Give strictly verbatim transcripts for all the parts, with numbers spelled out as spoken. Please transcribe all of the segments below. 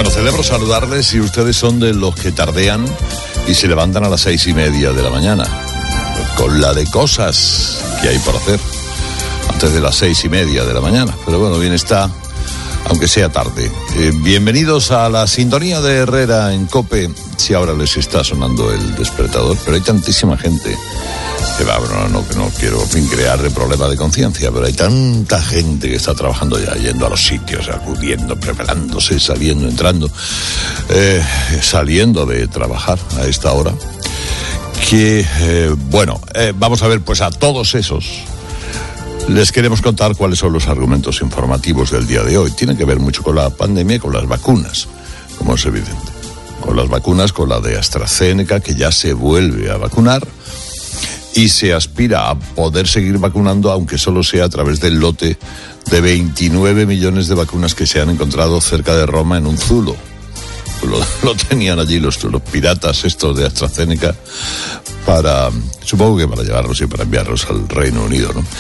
Bueno, celebro saludarles si ustedes son de los que tardean y se levantan a las seis y media de la mañana, con la de cosas que hay por hacer antes de las seis y media de la mañana. Pero bueno, bien está, aunque sea tarde. Eh, bienvenidos a la sintonía de Herrera en COPE, si ahora les está sonando el despertador, pero hay tantísima gente que va, no, no, no quiero en fin, crearle problemas de conciencia, pero hay tanta gente que está trabajando ya, yendo a los sitios, acudiendo, preparándose, saliendo, entrando, eh, saliendo de trabajar a esta hora, que, eh, bueno, eh, vamos a ver, pues a todos esos les queremos contar cuáles son los argumentos informativos del día de hoy. Tienen que ver mucho con la pandemia y con las vacunas, como es evidente. Con las vacunas, con la de AstraZeneca, que ya se vuelve a vacunar, y se aspira a poder seguir vacunando, aunque solo sea a través del lote de veintinueve millones de vacunas que se han encontrado cerca de Roma en un zulo. Lo, lo tenían allí los, los piratas estos de AstraZeneca para, supongo que para llevarlos y para enviarlos al Reino Unido, ¿no?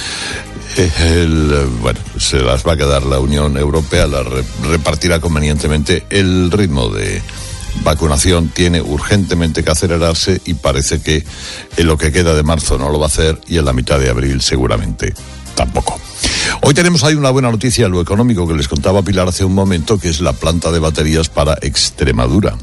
El, bueno, se las va a quedar la Unión Europea, la re, repartirá convenientemente. El ritmo de vacunación tiene urgentemente que acelerarse y parece que en lo que queda de marzo no lo va a hacer y en la mitad de abril seguramente tampoco. Hoy tenemos ahí una buena noticia en lo económico que les contaba Pilar hace un momento, que es la planta de baterías para Extremadura.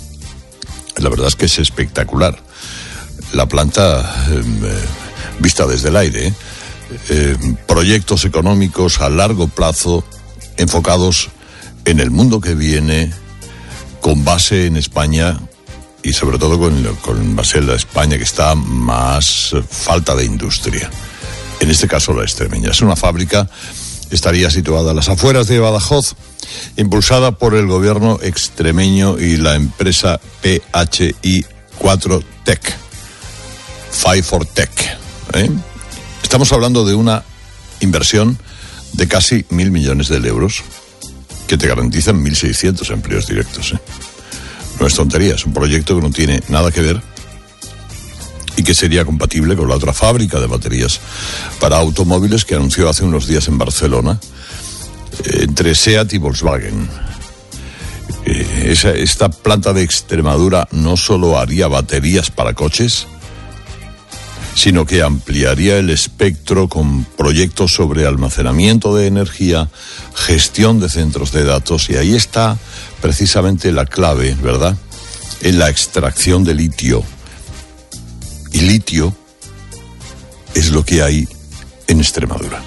La verdad es que es espectacular. La planta eh, vista desde el aire, ¿eh? Eh, proyectos económicos a largo plazo enfocados en el mundo que viene, con base en España y sobre todo con, con base en la España que está más falta de industria. En este caso la extremeña. Es una fábrica, estaría situada a las afueras de Badajoz, impulsada por el gobierno extremeño y la empresa P H I cuatro Tech, Five for Tech, ¿eh? Estamos hablando de una inversión de casi mil millones de euros que te garantizan mil seiscientos empleos directos, ¿eh? No es tontería, es un proyecto que no tiene nada que ver y que sería compatible con la otra fábrica de baterías para automóviles que anunció hace unos días en Barcelona, eh, entre SEAT y Volkswagen. Eh, esa, esta planta de Extremadura no solo haría baterías para coches, sino que ampliaría el espectro con proyectos sobre almacenamiento de energía, gestión de centros de datos, y ahí está precisamente la clave, ¿verdad?, en la extracción de litio. Y litio es lo que hay en Extremadura.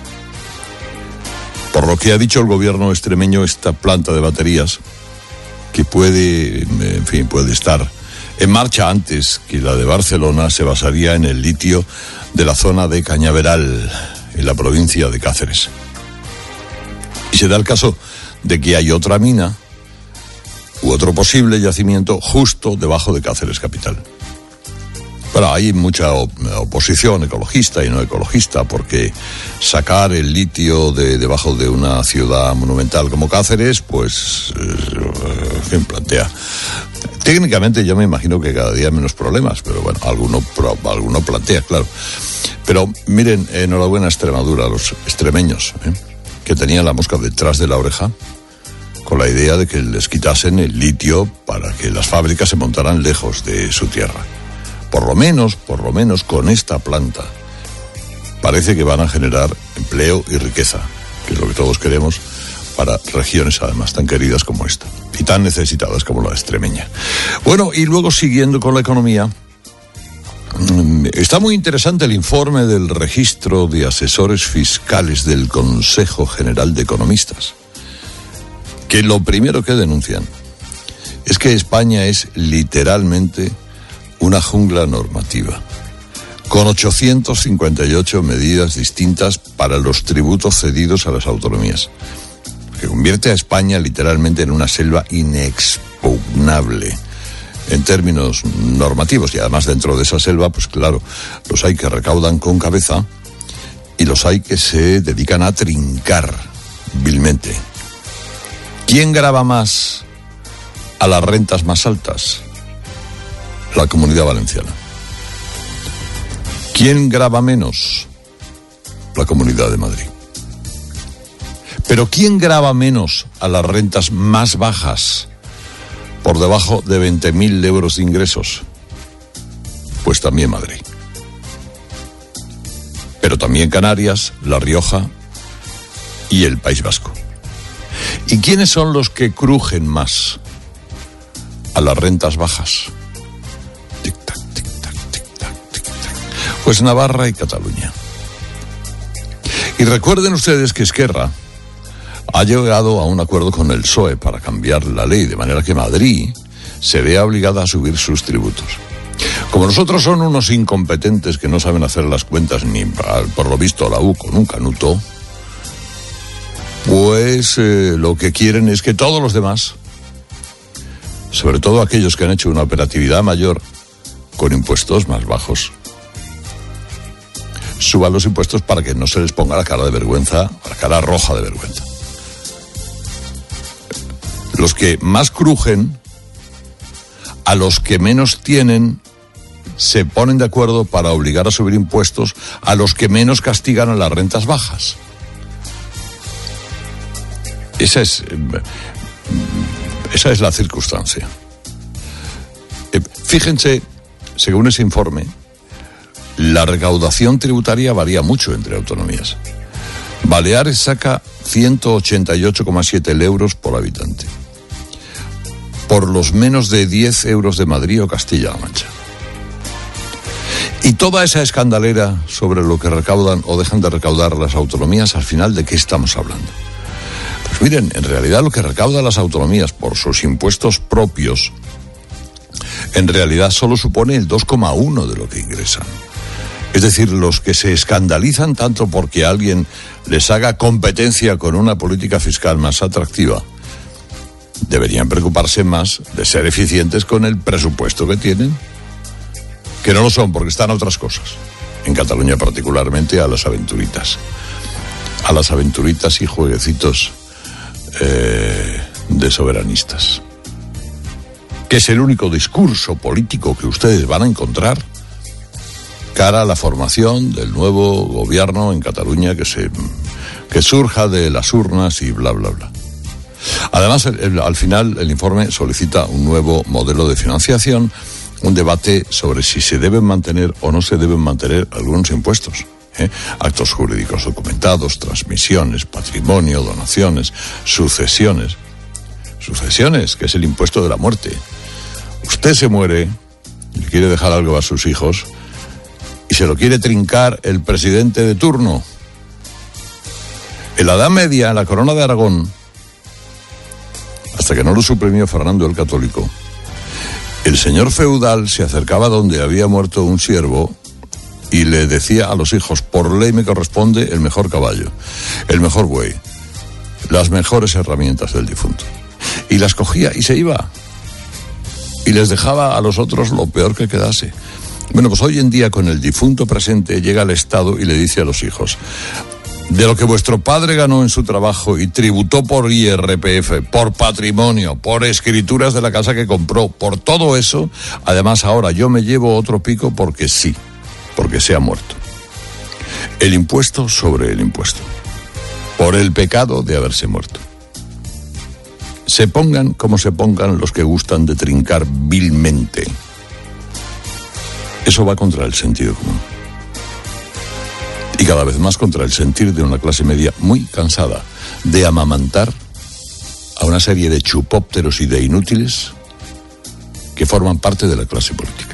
Por lo que ha dicho el gobierno extremeño, esta planta de baterías, que puede, en fin, puede estar en marcha antes que la de Barcelona, se basaría en el litio de la zona de Cañaveral, en la provincia de Cáceres. Y se da el caso de que hay otra mina u otro posible yacimiento justo debajo de Cáceres capital. Pero hay mucha oposición ecologista y no ecologista, porque sacar el litio de debajo de una ciudad monumental como Cáceres, pues, en fin, plantea. Técnicamente yo me imagino que cada día menos problemas, pero bueno, alguno, alguno plantea, claro. Pero miren, enhorabuena a Extremadura, a los extremeños, ¿eh?, que tenían la mosca detrás de la oreja con la idea de que les quitasen el litio para que las fábricas se montaran lejos de su tierra. Por lo menos, por lo menos con esta planta parece que van a generar empleo y riqueza, que es lo que todos queremos para regiones además tan queridas como esta y tan necesitadas como la extremeña. Bueno, y luego siguiendo con la economía, está muy interesante el informe del registro de asesores fiscales del Consejo General de Economistas, que lo primero que denuncian es que España es literalmente una jungla normativa, con ochocientas cincuenta y ocho medidas distintas para los tributos cedidos a las autonomías, que convierte a España literalmente en una selva inexpugnable en términos normativos. Y además dentro de esa selva, pues claro, los hay que recaudan con cabeza y los hay que se dedican a trincar vilmente. ¿Quién grava más a las rentas más altas? La Comunidad Valenciana. ¿Quién grava menos? La Comunidad de Madrid. Pero ¿quién grava menos a las rentas más bajas? por debajo de veinte mil euros de ingresos, pues también Madrid. Pero también Canarias, La Rioja y el País Vasco. ¿Y quiénes son los que crujen más a las rentas bajas? Tic-tac, tic-tac, tic-tac, tic-tac. Pues Navarra y Cataluña. Y recuerden ustedes que Esquerra ha llegado a un acuerdo con el P S O E para cambiar la ley, de manera que Madrid se vea obligada a subir sus tributos. Como nosotros son unos incompetentes que no saben hacer las cuentas ni, por lo visto, la U con un canuto, pues eh, lo que quieren es que todos los demás, sobre todo aquellos que han hecho una operatividad mayor con impuestos más bajos, suban los impuestos para que no se les ponga la cara de vergüenza, la cara roja de vergüenza. Los que más crujen, a los que menos tienen, se ponen de acuerdo para obligar a subir impuestos a los que menos castigan a las rentas bajas. Esa es, esa es la circunstancia. Fíjense, según ese informe, la recaudación tributaria varía mucho entre autonomías. Baleares saca ciento ochenta y ocho coma siete euros por habitante, por los menos de diez euros de Madrid o Castilla-La Mancha. Y toda esa escandalera sobre lo que recaudan o dejan de recaudar las autonomías, al final, ¿de qué estamos hablando? Pues miren, en realidad lo que recaudan las autonomías por sus impuestos propios, en realidad solo supone el dos coma uno de lo que ingresan. Es decir, los que se escandalizan tanto porque alguien les haga competencia con una política fiscal más atractiva, deberían preocuparse más de ser eficientes con el presupuesto que tienen, que no lo son porque están a otras cosas. En Cataluña particularmente a las aventuritas. A las aventuritas y jueguecitos eh, de soberanistas. Que es el único discurso político que ustedes van a encontrar cara a la formación del nuevo gobierno en Cataluña que se que surja de las urnas y bla bla bla. Además, el, el, al final el informe solicita un nuevo modelo de financiación, un debate sobre si se deben mantener o no se deben mantener algunos impuestos, ¿eh? Actos jurídicos documentados, transmisiones, patrimonio, donaciones, sucesiones. Sucesiones, que es el impuesto de la muerte. Usted se muere y quiere dejar algo a sus hijos y se lo quiere trincar el presidente de turno. En la Edad Media, en la Corona de Aragón, hasta que no lo suprimió Fernando el Católico, el señor feudal se acercaba donde había muerto un siervo y le decía a los hijos: por ley me corresponde el mejor caballo, el mejor buey, las mejores herramientas del difunto. Y las cogía y se iba. Y les dejaba a los otros lo peor que quedase. Bueno, pues hoy en día, con el difunto presente, llega el Estado y le dice a los hijos: de lo que vuestro padre ganó en su trabajo y tributó por I R P F, por patrimonio, por escrituras de la casa que compró, por todo eso, además ahora yo me llevo otro pico porque sí, porque se ha muerto. El impuesto sobre el impuesto, por el pecado de haberse muerto. Se pongan como se pongan los que gustan de trincar vilmente. Eso va contra el sentido común. Y cada vez más contra el sentir de una clase media muy cansada de amamantar a una serie de chupópteros y de inútiles que forman parte de la clase política.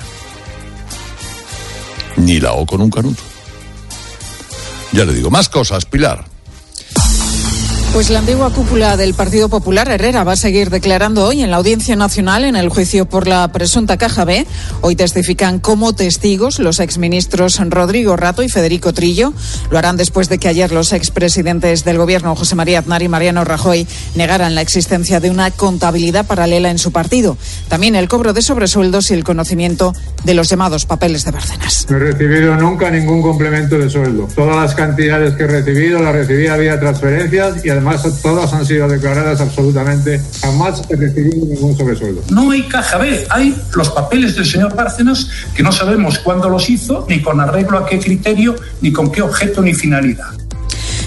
Ni la O con un canuto. Ya le digo, más cosas, Pilar. Pues la antigua cúpula del Partido Popular, Herrera, va a seguir declarando hoy en la Audiencia Nacional en el juicio por la presunta Caja B. Hoy testifican como testigos los exministros Rodrigo Rato y Federico Trillo. Lo harán después de que ayer los expresidentes del Gobierno, José María Aznar y Mariano Rajoy, negaran la existencia de una contabilidad paralela en su partido. También el cobro de sobresueldos y el conocimiento de los llamados papeles de Bárcenas. No he recibido nunca ningún complemento de sueldo. Todas las cantidades que he recibido las recibí vía transferencias y además todas han sido declaradas absolutamente. Jamás he recibido ningún sobresueldo. No hay Caja B, hay los papeles del señor Bárcenas que no sabemos cuándo los hizo, ni con arreglo a qué criterio, ni con qué objeto ni finalidad.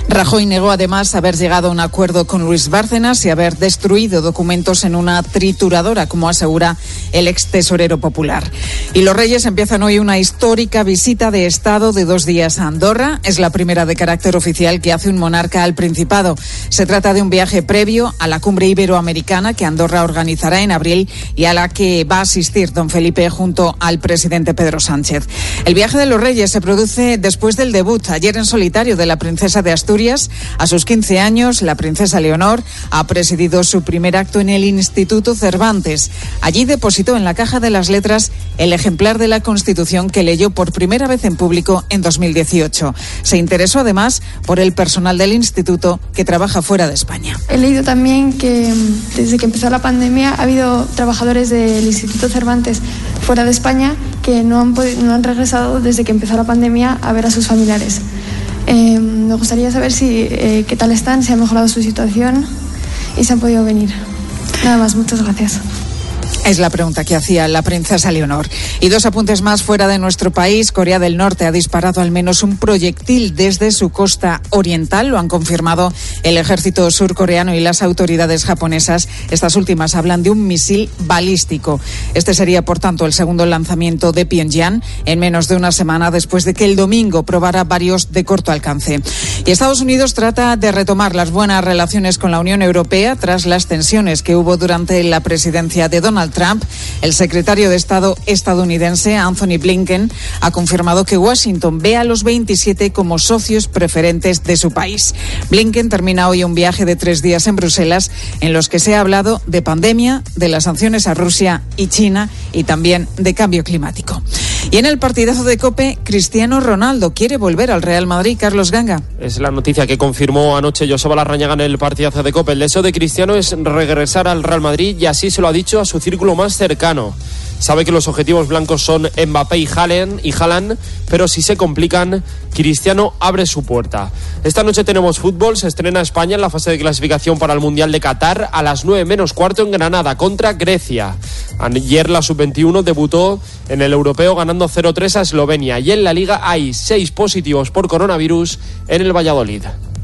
Rajoy negó además haber llegado a un acuerdo con Luis Bárcenas y haber destruido documentos en una trituradora, como asegura el ex tesorero popular. Y los Reyes empiezan hoy una histórica visita de Estado de dos días a Andorra. Es la primera de carácter oficial que hace un monarca al Principado. Se trata de un viaje previo a la cumbre iberoamericana que Andorra organizará en abril y a la que va a asistir don Felipe junto al presidente Pedro Sánchez. El viaje de los Reyes se produce después del debut ayer en solitario de la princesa de Asturias. A sus quince años, la princesa Leonor ha presidido su primer acto en el Instituto Cervantes. Allí depositó en la caja de las letras el ejemplar de la Constitución que leyó por primera vez en público en dos mil dieciocho. Se interesó además por el personal del instituto que trabaja fuera de España. He leído también que desde que empezó la pandemia ha habido trabajadores del Instituto Cervantes fuera de España que no han, podido, no han regresado desde que empezó la pandemia a ver a sus familiares. Eh, me gustaría saber si eh, qué tal están, si ha mejorado su situación y si han podido venir. Nada más, muchas gracias. Es la pregunta que hacía la princesa Leonor. Y dos apuntes más fuera de nuestro país. Corea del Norte ha disparado al menos un proyectil desde su costa oriental. Lo han confirmado el ejército surcoreano y las autoridades japonesas. Estas últimas hablan de un misil balístico. Este sería, por tanto, el segundo lanzamiento de Pyongyang en menos de una semana después de que el domingo probara varios de corto alcance. Y Estados Unidos trata de retomar las buenas relaciones con la Unión Europea tras las tensiones que hubo durante la presidencia de Donald Trump. El secretario de Estado estadounidense, Anthony Blinken, ha confirmado que Washington ve a los veintisiete como socios preferentes de su país. Blinken termina hoy un viaje de tres días en Bruselas en los que se ha hablado de pandemia, de las sanciones a Rusia y China y también de cambio climático. Y en el partidazo de COPE, Cristiano Ronaldo quiere volver al Real Madrid. Carlos Ganga. Es la noticia que confirmó anoche Joseba Larrañaga en el partidazo de COPE. El deseo de Cristiano es regresar al Real Madrid y así se lo ha dicho a su círculo más cercano. Sabe que los objetivos blancos son Mbappé y Haaland, y Haaland, pero si se complican, Cristiano abre su puerta. Esta noche tenemos fútbol, se estrena España en la fase de clasificación para el Mundial de Qatar a las nueve menos cuarto en Granada contra Grecia. Ayer la sub veintiuno debutó en el europeo ganando cero tres a Eslovenia y en la Liga hay seis positivos por coronavirus en el Valladolid.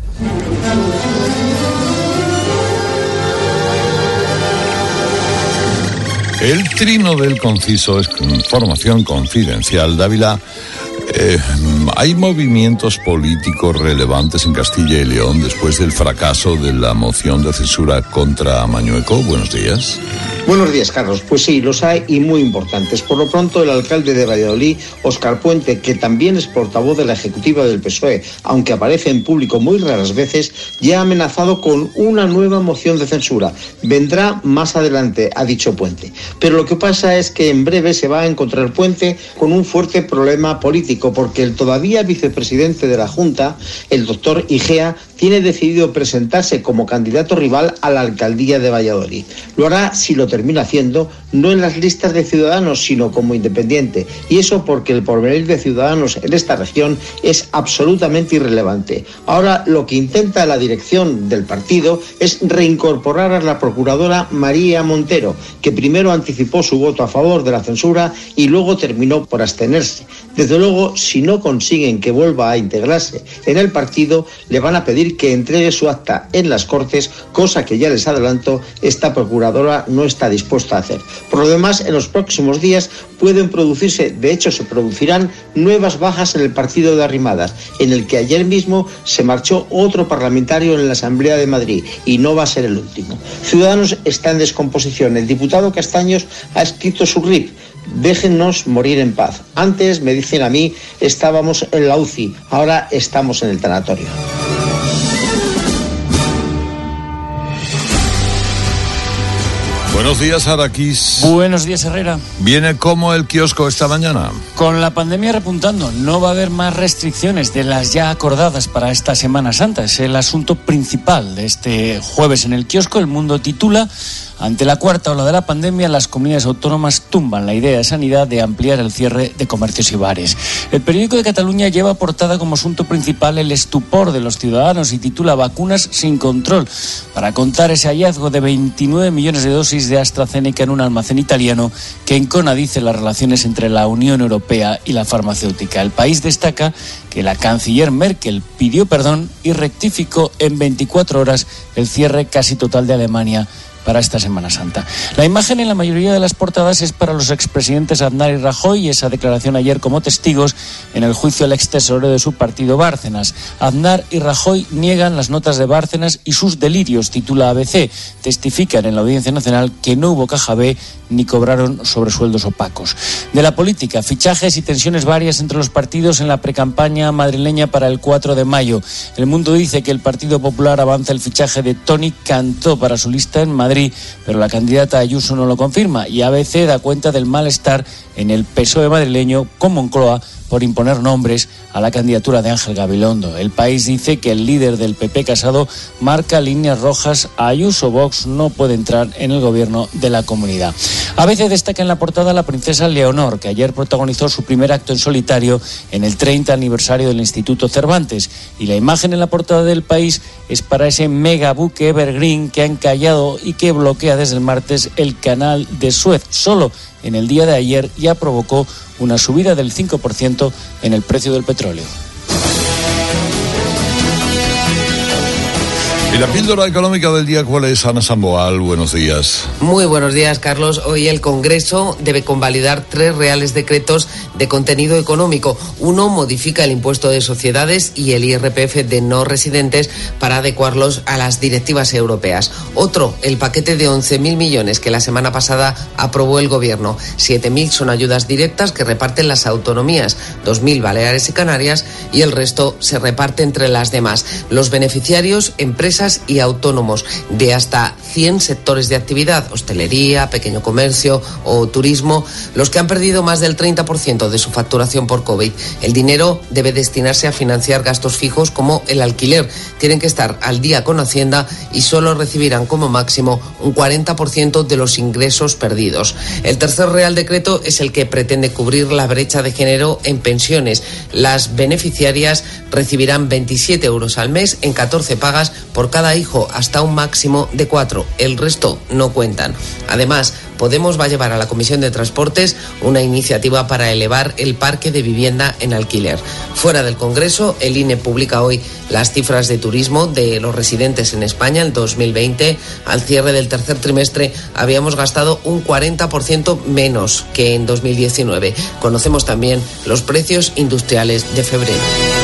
El trino del conciso es información confidencial. Dávila, eh, ¿hay movimientos políticos relevantes en Castilla y León después del fracaso de la moción de censura contra Mañueco? Buenos días. Buenos días, Carlos. Pues sí, los hay y muy importantes. Por lo pronto, el alcalde de Valladolid, Óscar Puente, que también es portavoz de la ejecutiva del P S O E, aunque aparece en público muy raras veces, ya ha amenazado con una nueva moción de censura. Vendrá más adelante, ha dicho Puente. Pero lo que pasa es que en breve se va a encontrar Puente con un fuerte problema político, porque el todavía vicepresidente de la Junta, el doctor Igea, tiene decidido presentarse como candidato rival a la alcaldía de Valladolid. Lo hará, si lo termina haciendo, no en las listas de Ciudadanos, sino como independiente. Y eso porque el porvenir de Ciudadanos en esta región es absolutamente irrelevante. Ahora lo que intenta la dirección del partido es reincorporar a la procuradora María Montero, que primero anticipó su voto a favor de la censura y luego terminó por abstenerse. Desde luego, si no consiguen que vuelva a integrarse en el partido, le van a pedir que entregue su acta en las Cortes, cosa que ya les adelanto, esta procuradora no está dispuesta a hacer. Por lo demás, en los próximos días pueden producirse, de hecho se producirán, nuevas bajas en el partido de Arrimadas, en el que ayer mismo se marchó otro parlamentario en la Asamblea de Madrid, y no va a ser el último. Ciudadanos está en descomposición. El diputado Castaños ha escrito su R I P: déjennos morir en paz. Antes, me dicen a mí, estábamos en la U C I, ahora estamos en el tanatorio. Buenos días, Araquis. Buenos días, Herrera. ¿Viene como el kiosco esta mañana? Con la pandemia repuntando, no va a haber más restricciones de las ya acordadas para esta Semana Santa. Es el asunto principal de este jueves en el kiosco. El Mundo titula: ante la cuarta ola de la pandemia, las comunidades autónomas tumban la idea de Sanidad de ampliar el cierre de comercios y bares. El periódico de Cataluña lleva portada como asunto principal el estupor de los ciudadanos y titula: vacunas sin control, para contar ese hallazgo de veintinueve millones de dosis dosis de AstraZeneca en un almacén italiano que enconadice las relaciones entre la Unión Europea y la farmacéutica. El país destaca que la canciller Merkel pidió perdón y rectificó en veinticuatro horas el cierre casi total de Alemania para esta Semana Santa. La imagen en la mayoría de las portadas es para los expresidentes Aznar y Rajoy y esa declaración ayer como testigos en el juicio al extesorero de su partido Bárcenas. Aznar y Rajoy niegan las notas de Bárcenas y sus delirios, titula A B C. Testifican en la Audiencia Nacional que no hubo caja B ni cobraron sobresueldos opacos. De la política, fichajes y tensiones varias entre los partidos en la precampaña madrileña para el cuatro de mayo. El Mundo dice que el Partido Popular avanza el fichaje de Toni Cantó para su lista en Madrid, pero la candidata Ayuso no lo confirma, y A B C da cuenta del malestar en el P S O E madrileño con Moncloa por imponer nombres a la candidatura de Ángel Gabilondo. El País dice que el líder del P P, Casado, marca líneas rojas. A Ayuso Vox no puede entrar en el gobierno de la comunidad. A B C destaca en la portada a la princesa Leonor, que ayer protagonizó su primer acto en solitario en el treinta aniversario del Instituto Cervantes. Y la imagen en la portada del País es para ese megabuque Evergreen que ha encallado y que bloquea desde el martes el canal de Suez. Solo en el día de ayer ya provocó una subida del cinco por ciento en el precio del petróleo. Y la píldora económica del día, ¿cuál es? Ana Samboal, buenos días. Muy buenos días, Carlos. Hoy el Congreso debe convalidar tres reales decretos de contenido económico. Uno modifica el impuesto de sociedades y el I R P F de no residentes para adecuarlos a las directivas europeas. Otro, el paquete de once mil millones que la semana pasada aprobó el Gobierno. siete mil son ayudas directas que reparten las autonomías, dos mil Baleares y Canarias, y el resto se reparte entre las demás. Los beneficiarios, empresas y autónomos de hasta cien sectores de actividad, hostelería, pequeño comercio o turismo, los que han perdido más del treinta por ciento de su facturación por COVID. El dinero debe destinarse a financiar gastos fijos como el alquiler. Tienen que estar al día con Hacienda y solo recibirán como máximo un cuarenta por ciento de los ingresos perdidos. El tercer Real Decreto es el que pretende cubrir la brecha de género en pensiones. Las beneficiarias recibirán veintisiete euros al mes en catorce pagas por cada hijo, hasta un máximo de cuatro. El resto no cuentan. Además, Podemos va a llevar a la Comisión de Transportes una iniciativa para elevar el parque de vivienda en alquiler. Fuera del Congreso, el I N E publica hoy las cifras de turismo de los residentes en España en dos mil veinte. Al cierre del tercer trimestre habíamos gastado un cuarenta por ciento menos que en dos mil diecinueve. Conocemos también los precios industriales de febrero.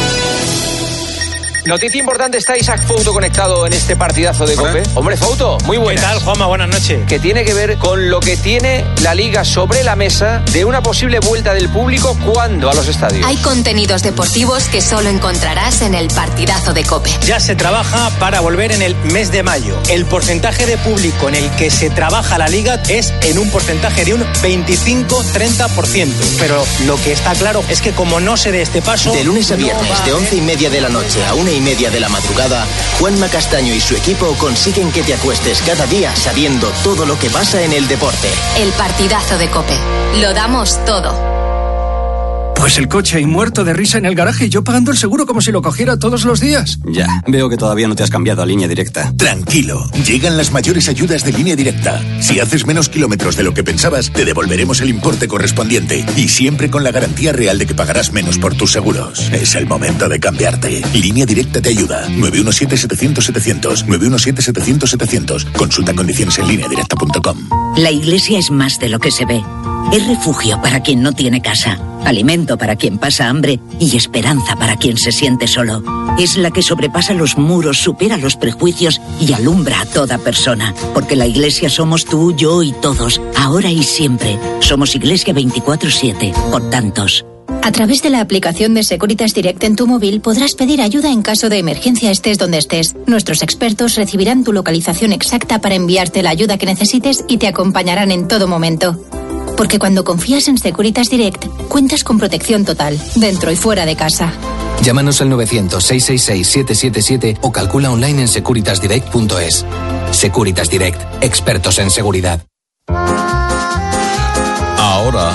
Noticia importante, está Isaac Fouto conectado en este partidazo de COPE. Hombre, Fouto, muy buenas. ¿Qué tal, Juanma? Buenas noches. Que tiene que ver con lo que tiene la Liga sobre la mesa de una posible vuelta del público, ¿cuándo a los estadios? Hay contenidos deportivos que solo encontrarás en el partidazo de COPE. Ya se trabaja para volver en el mes de mayo. El porcentaje de público en el que se trabaja la Liga es en un porcentaje de un veinticinco a treinta por ciento. Pero lo que está claro es que como no se dé este paso... De lunes a viernes, no de once y media de la noche a una y media de la madrugada, Juanma Castaño y su equipo consiguen que te acuestes cada día sabiendo todo lo que pasa en el deporte. El partidazo de COPE. Lo damos todo. Pues el coche ahí muerto de risa en el garaje y yo pagando el seguro como si lo cogiera todos los días. Ya, veo que todavía no te has cambiado a Línea Directa. Tranquilo, llegan las mayores ayudas de Línea Directa. Si haces menos kilómetros de lo que pensabas, te devolveremos el importe correspondiente. Y siempre con la garantía real de que pagarás menos por tus seguros. Es el momento de cambiarte. Línea Directa te ayuda. nueve uno siete, setecientos, setecientos. nueve uno siete, setecientos, setecientos. Consulta condiciones en línea directa punto com. La Iglesia es más de lo que se ve. Es refugio para quien no tiene casa, alimento para quien pasa hambre y esperanza para quien se siente solo. Es la que sobrepasa los muros, supera los prejuicios y alumbra a toda persona. Porque la Iglesia somos tú, yo y todos, ahora y siempre. Somos Iglesia veinticuatro siete, por tantos. A través de la aplicación de Securitas Direct en tu móvil podrás pedir ayuda en caso de emergencia estés donde estés. Nuestros expertos recibirán tu localización exacta para enviarte la ayuda que necesites y te acompañarán en todo momento. Porque cuando confías en Securitas Direct, cuentas con protección total, dentro y fuera de casa. Llámanos al novecientos, seiscientos sesenta y seis, setecientos setenta y siete o calcula online en securitas direct punto es. Securitas Direct, expertos en seguridad. Ahora,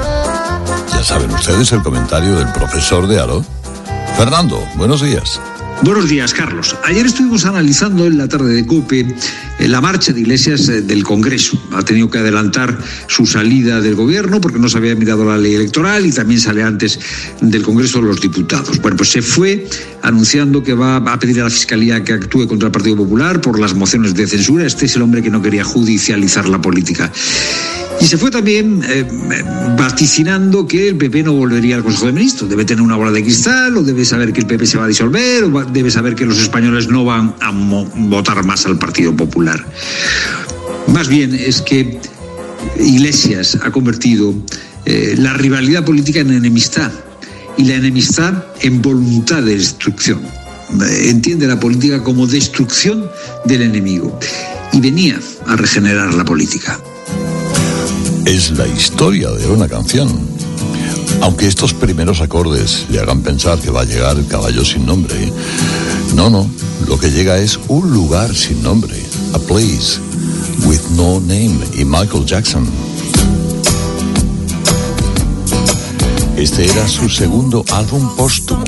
ya saben ustedes el comentario del profesor de Aro. Fernando, buenos días. Buenos días, Carlos. Ayer estuvimos analizando en la tarde de COPE eh, la marcha de Iglesias eh, del Congreso. Ha tenido que adelantar su salida del gobierno porque no se había mirado la ley electoral y también sale antes del Congreso de los Diputados. Bueno, pues se fue anunciando que va a pedir a la Fiscalía que actúe contra el Partido Popular por las mociones de censura. Este es el hombre que no quería judicializar la política. Y se fue también eh, vaticinando que el P P no volvería al Consejo de Ministros. Debe tener una bola de cristal, o debe saber que el P P se va a disolver, o va, debe saber que los españoles no van a mo- votar más al Partido Popular. Más bien es que Iglesias ha convertido eh, la rivalidad política en enemistad y la enemistad en voluntad de destrucción. Eh, entiende la política como destrucción del enemigo y venía a regenerar la política. Es la historia de una canción. Aunque estos primeros acordes le hagan pensar que va a llegar el caballo sin nombre, no, no, lo que llega es un lugar sin nombre, a place with no name, y Michael Jackson. Este era su segundo álbum póstumo.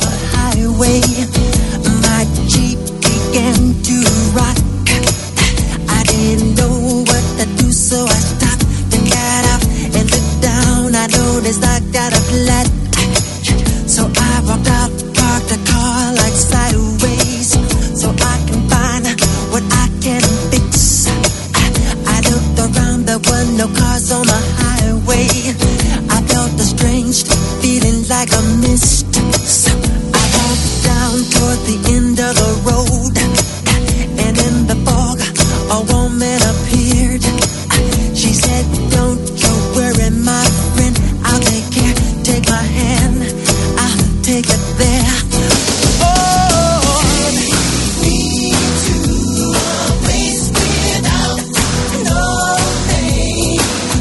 I noticed I got a flat, so I walked out, parked the car like sideways, so I can find what I can fix. I, I looked around, there were no cars on the highway. I felt a strange feeling like a mist. So I walked down toward the end of the road, and in the fog a woman appeared. She said, "Don't you worry, my friend, I'll take care, take my hand, I'll take it there." Oh, take me to a place without no name.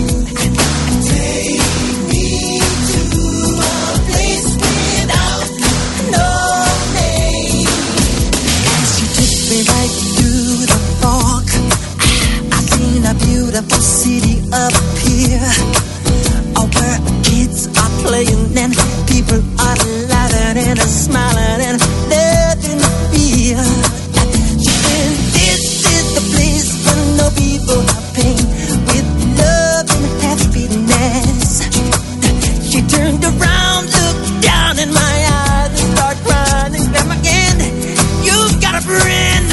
Take me to a place without no name. And she took me right through the fog. I seen a beautiful city up here, where kids are playing and people are laughing and smiling and nothing to fear. She said, "This is the place where no people have pain, with love and happiness." She turned around, looked down in my eyes and started crying and said, "Again, you've got a friend."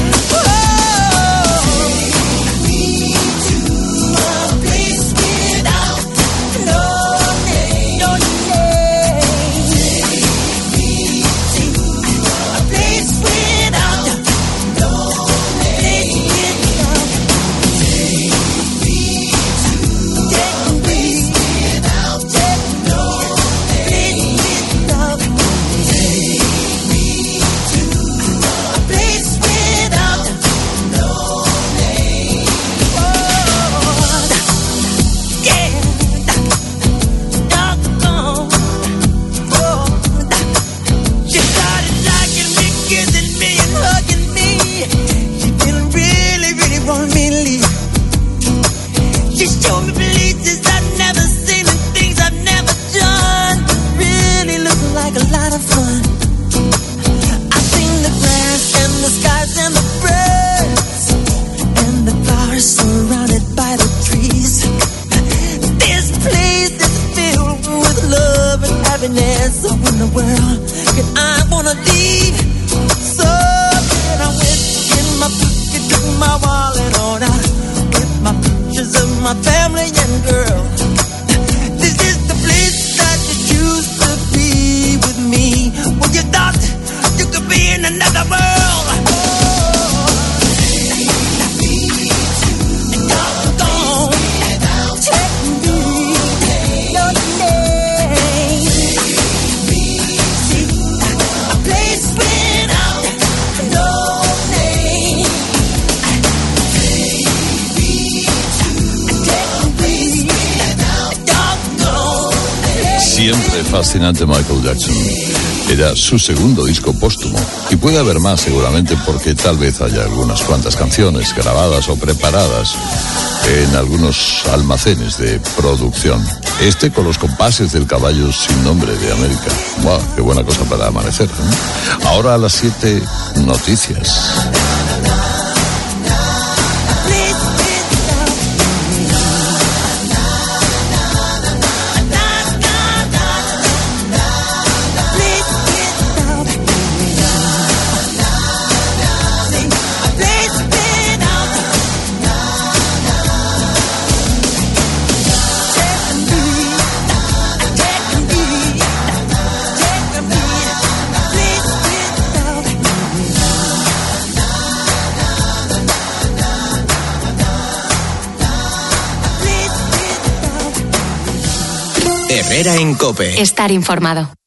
Siempre fascinante Michael Jackson. Era su segundo disco póstumo. Y puede haber más seguramente, porque tal vez haya algunas cuantas canciones grabadas o preparadas en algunos almacenes de producción. Este con los compases del caballo sin nombre de América. ¡Wow! ¡Qué buena cosa para amanecer! ¿eh? Ahora a las siete, noticias. Herrera en COPE. Estar informado.